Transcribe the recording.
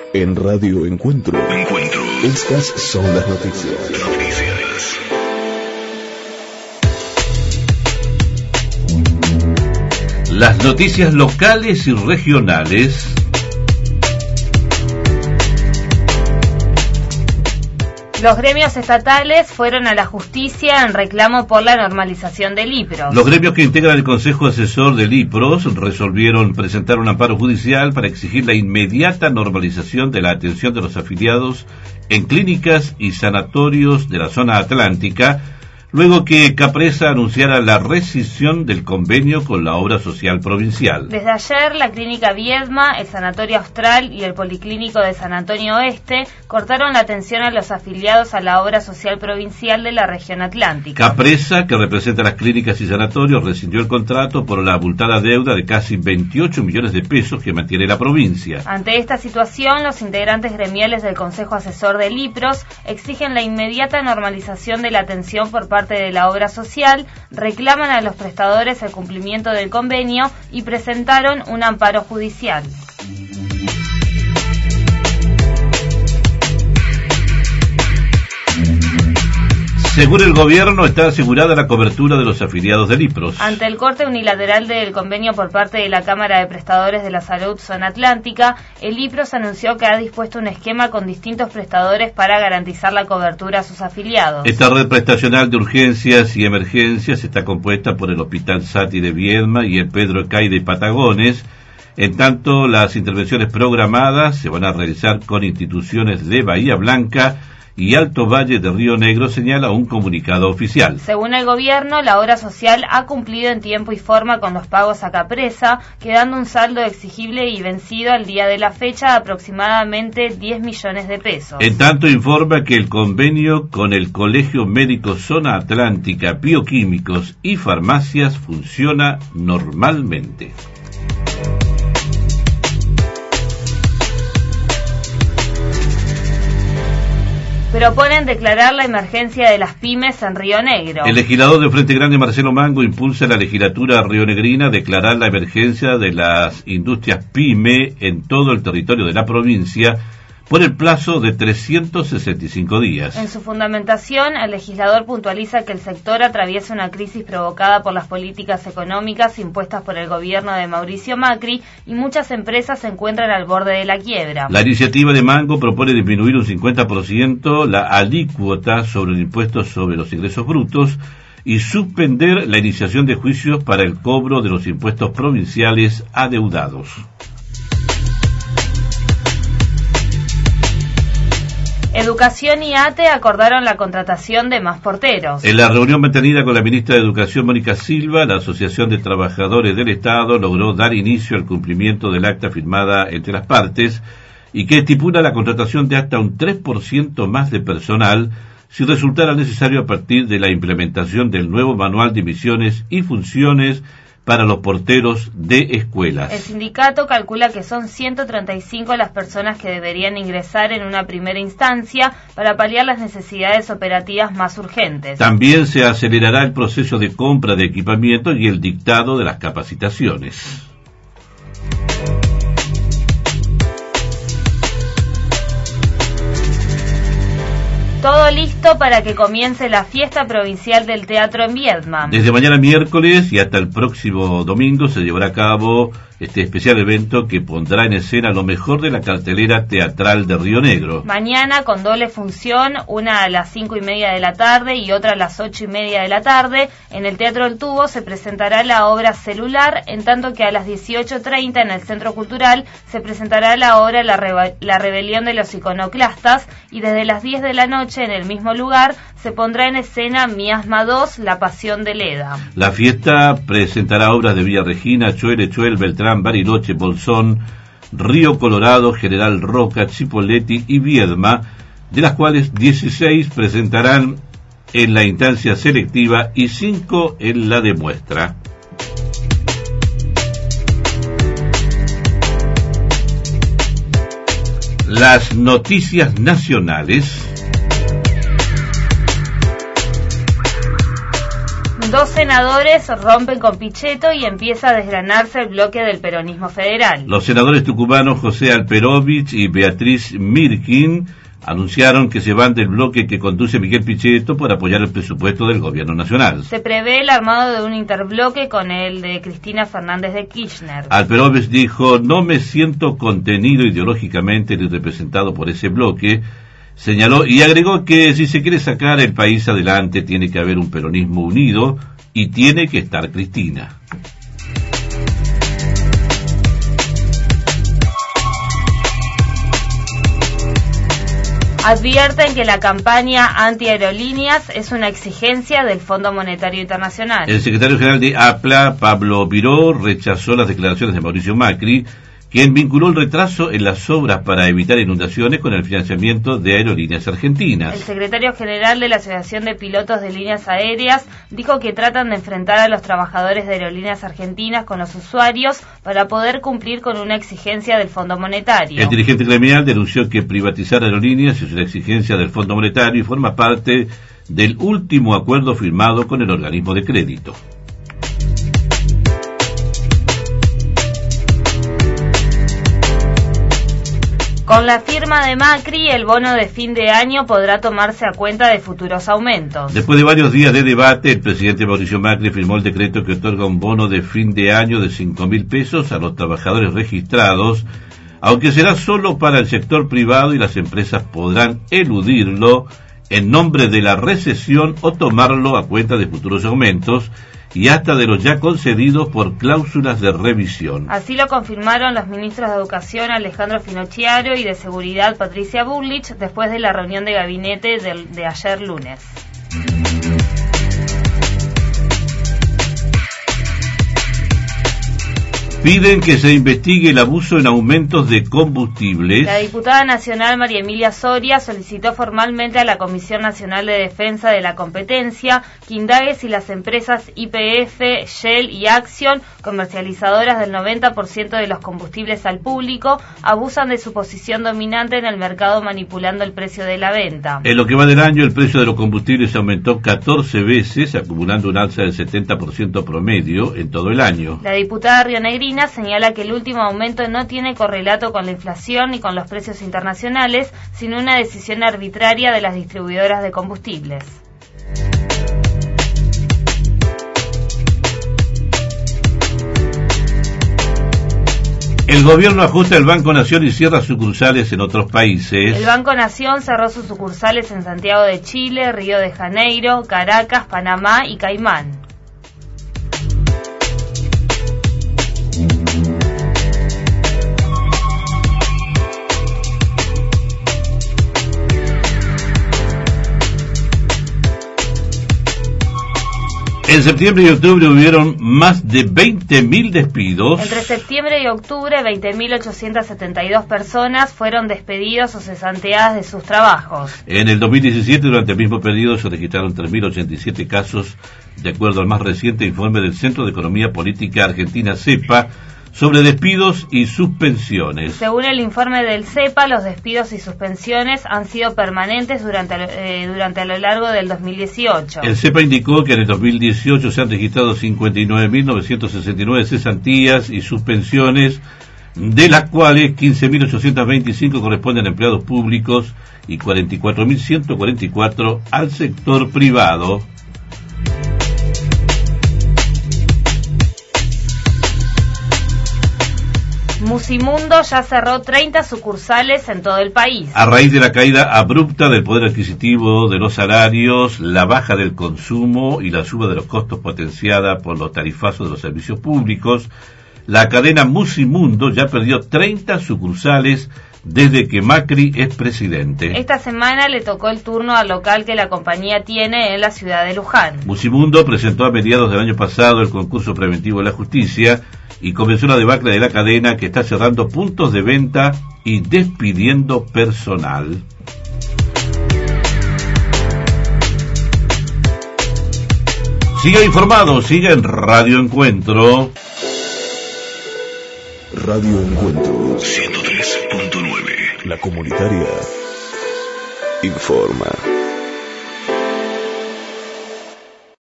En Radio Encuentro. Estas son las noticias. Las noticias locales y regionales. Los gremios estatales fueron a la justicia en reclamo por la normalización del IPROS. Los gremios que integran el Consejo Asesor del IPROS resolvieron presentar un amparo judicial para exigir la inmediata normalización de la atención de los afiliados en clínicas y sanatorios de la zona atlántica, luego que Capresa anunciara la rescisión del convenio con la obra social provincial. Desde ayer, la Clínica Viedma, el Sanatorio Austral y el Policlínico de San Antonio Oeste cortaron la atención a los afiliados a la obra social provincial de la región atlántica. Capresa, que representa las clínicas y sanatorios, rescindió el contrato por la abultada deuda de casi 28 millones de pesos que mantiene la provincia. Ante esta situación, los integrantes gremiales del Consejo Asesor del IPROS exigen la inmediata normalización de la atención por parte de la obra social, reclaman a los prestadores el cumplimiento del convenio y presentaron un amparo judicial. Según el gobierno, está asegurada la cobertura de los afiliados del IPROS. Ante el corte unilateral del convenio por parte de la Cámara de Prestadores de la Salud Zona Atlántica, el IPROS anunció que ha dispuesto un esquema con distintos prestadores para garantizar la cobertura a sus afiliados. Esta red prestacional de urgencias y emergencias está compuesta por el Hospital Sati de Viedma y el Pedro Ecay de Patagones. En tanto, las intervenciones programadas se van a realizar con instituciones de Bahía Blanca y Alto Valle de Río Negro, señala un comunicado oficial. Según el gobierno, la obra social ha cumplido en tiempo y forma con los pagos a Capresa, quedando un saldo exigible y vencido al día de la fecha de aproximadamente 10 millones de pesos. En tanto, informa que el convenio con el Colegio Médico Zona Atlántica, Bioquímicos y Farmacias funciona normalmente. Proponen declarar la emergencia de las pymes en Río Negro. El legislador de Frente Grande, Marcelo Mango, impulsa a la legislatura rionegrina a declarar la emergencia de las industrias pyme en todo el territorio de la provincia por el plazo de 365 días. En su fundamentación, el legislador puntualiza que el sector atraviesa una crisis provocada por las políticas económicas impuestas por el gobierno de Mauricio Macri y muchas empresas se encuentran al borde de la quiebra. La iniciativa de Mango propone disminuir un 50% la alícuota sobre el impuesto sobre los ingresos brutos y suspender la iniciación de juicios para el cobro de los impuestos provinciales adeudados. Educación y ATE acordaron la contratación de más porteros. En la reunión mantenida con la ministra de Educación, Mónica Silva, la Asociación de Trabajadores del Estado logró dar inicio al cumplimiento del acta firmada entre las partes y que estipula la contratación de hasta un 3% más de personal si resultara necesario a partir de la implementación del nuevo manual de misiones y funciones para los porteros de escuelas. El sindicato calcula que son 135 las personas que deberían ingresar en una primera instancia para paliar las necesidades operativas más urgentes. También se acelerará el proceso de compra de equipamiento y el dictado de las capacitaciones. Todo listo para que comience la fiesta provincial del teatro en Viedma. Desde mañana miércoles y hasta el próximo domingo se llevará a cabo este especial evento que pondrá en escena lo mejor de la cartelera teatral de Río Negro. Mañana con doble función, una a las 5:30 de la tarde y otra a las 8:30 de la tarde, en el Teatro El Tubo se presentará la obra Celular, en tanto que a las 18:30 en el Centro Cultural se presentará la obra La Rebelión de los Iconoclastas y desde las 10 de la noche en el mismo lugar se pondrá en escena Miasma 2, La Pasión de Leda. La fiesta presentará obras de Villa Regina, Choel, Beltrán, Bariloche, Bolsón, Río Colorado, General Roca, Chipoleti y Viedma, de las cuales 16 presentarán en la instancia selectiva y 5 en la de muestra. Las noticias nacionales. 2 senadores rompen con Pichetto y empieza a desgranarse el bloque del peronismo federal. Los senadores tucumanos José Alperovich y Beatriz Mirkin anunciaron que se van del bloque que conduce Miguel Pichetto por apoyar el presupuesto del gobierno nacional. Se prevé el armado de un interbloque con el de Cristina Fernández de Kirchner. Alperovich dijo: no me siento contenido ideológicamente ni representado por ese bloque, señaló, y agregó que si se quiere sacar el país adelante tiene que haber un peronismo unido y tiene que estar Cristina. Advierten que la campaña antiaerolíneas es una exigencia del Fondo Monetario Internacional. El secretario general de APLA, Pablo Viró, rechazó las declaraciones de Mauricio Macri, quien vinculó el retraso en las obras para evitar inundaciones con el financiamiento de Aerolíneas Argentinas. El secretario general de la Asociación de Pilotos de Líneas Aéreas dijo que tratan de enfrentar a los trabajadores de Aerolíneas Argentinas con los usuarios para poder cumplir con una exigencia del Fondo Monetario. El dirigente gremial denunció que privatizar aerolíneas es una exigencia del Fondo Monetario y forma parte del último acuerdo firmado con el organismo de crédito. Con la firma de Macri, el bono de fin de año podrá tomarse a cuenta de futuros aumentos. Después de varios días de debate, el presidente Mauricio Macri firmó el decreto que otorga un bono de fin de año de 5.000 pesos a los trabajadores registrados, aunque será solo para el sector privado y las empresas podrán eludirlo en nombre de la recesión o tomarlo a cuenta de futuros aumentos y hasta de los ya concedidos por cláusulas de revisión. Así lo confirmaron los ministros de Educación Alejandro Finocchiaro y de Seguridad Patricia Bullrich después de la reunión de gabinete de ayer lunes. Piden que se investigue el abuso en aumentos de combustibles. La diputada nacional María Emilia Soria solicitó formalmente a la Comisión Nacional de Defensa de la Competencia que indague si las empresas YPF, Shell y Axion, comercializadoras del 90% de los combustibles al público, abusan de su posición dominante en el mercado manipulando el precio de la venta. En lo que va del año, el precio de los combustibles aumentó 14 veces, acumulando un alza del 70% promedio en todo el año. La diputada rionegrina señala que el último aumento no tiene correlato con la inflación ni con los precios internacionales, sino una decisión arbitraria de las distribuidoras de combustibles. El gobierno ajusta el Banco Nación y cierra sucursales en otros países. El Banco Nación cerró sus sucursales en Santiago de Chile, Río de Janeiro, Caracas, Panamá y Caimán. En septiembre y octubre hubieron más de 20.000 despidos. Entre septiembre y octubre, 20.872 personas fueron despedidos o cesanteadas de sus trabajos. En el 2017, durante el mismo periodo, se registraron 3.087 casos, de acuerdo al más reciente informe del Centro de Economía Política Argentina, CEPA, sobre despidos y suspensiones. Según el informe del CEPA, los despidos y suspensiones han sido permanentes durante a lo largo del 2018. El CEPA indicó que en el 2018 se han registrado 59.969 cesantías y suspensiones, de las cuales 15.825 corresponden a empleados públicos y 44.144 al sector privado. Musimundo ya cerró 30 sucursales en todo el país. A raíz de la caída abrupta del poder adquisitivo de los salarios, la baja del consumo y la suba de los costos potenciada por los tarifazos de los servicios públicos, la cadena Musimundo ya perdió 30 sucursales desde que Macri es presidente. Esta semana le tocó el turno al local que la compañía tiene en la ciudad de Luján. Musimundo presentó a mediados del año pasado el concurso preventivo de la justicia y comenzó la debacle de la cadena, que está cerrando puntos de venta y despidiendo personal. Siga informado, siga en Radio Encuentro. Radio Encuentro 103.9. La comunitaria informa.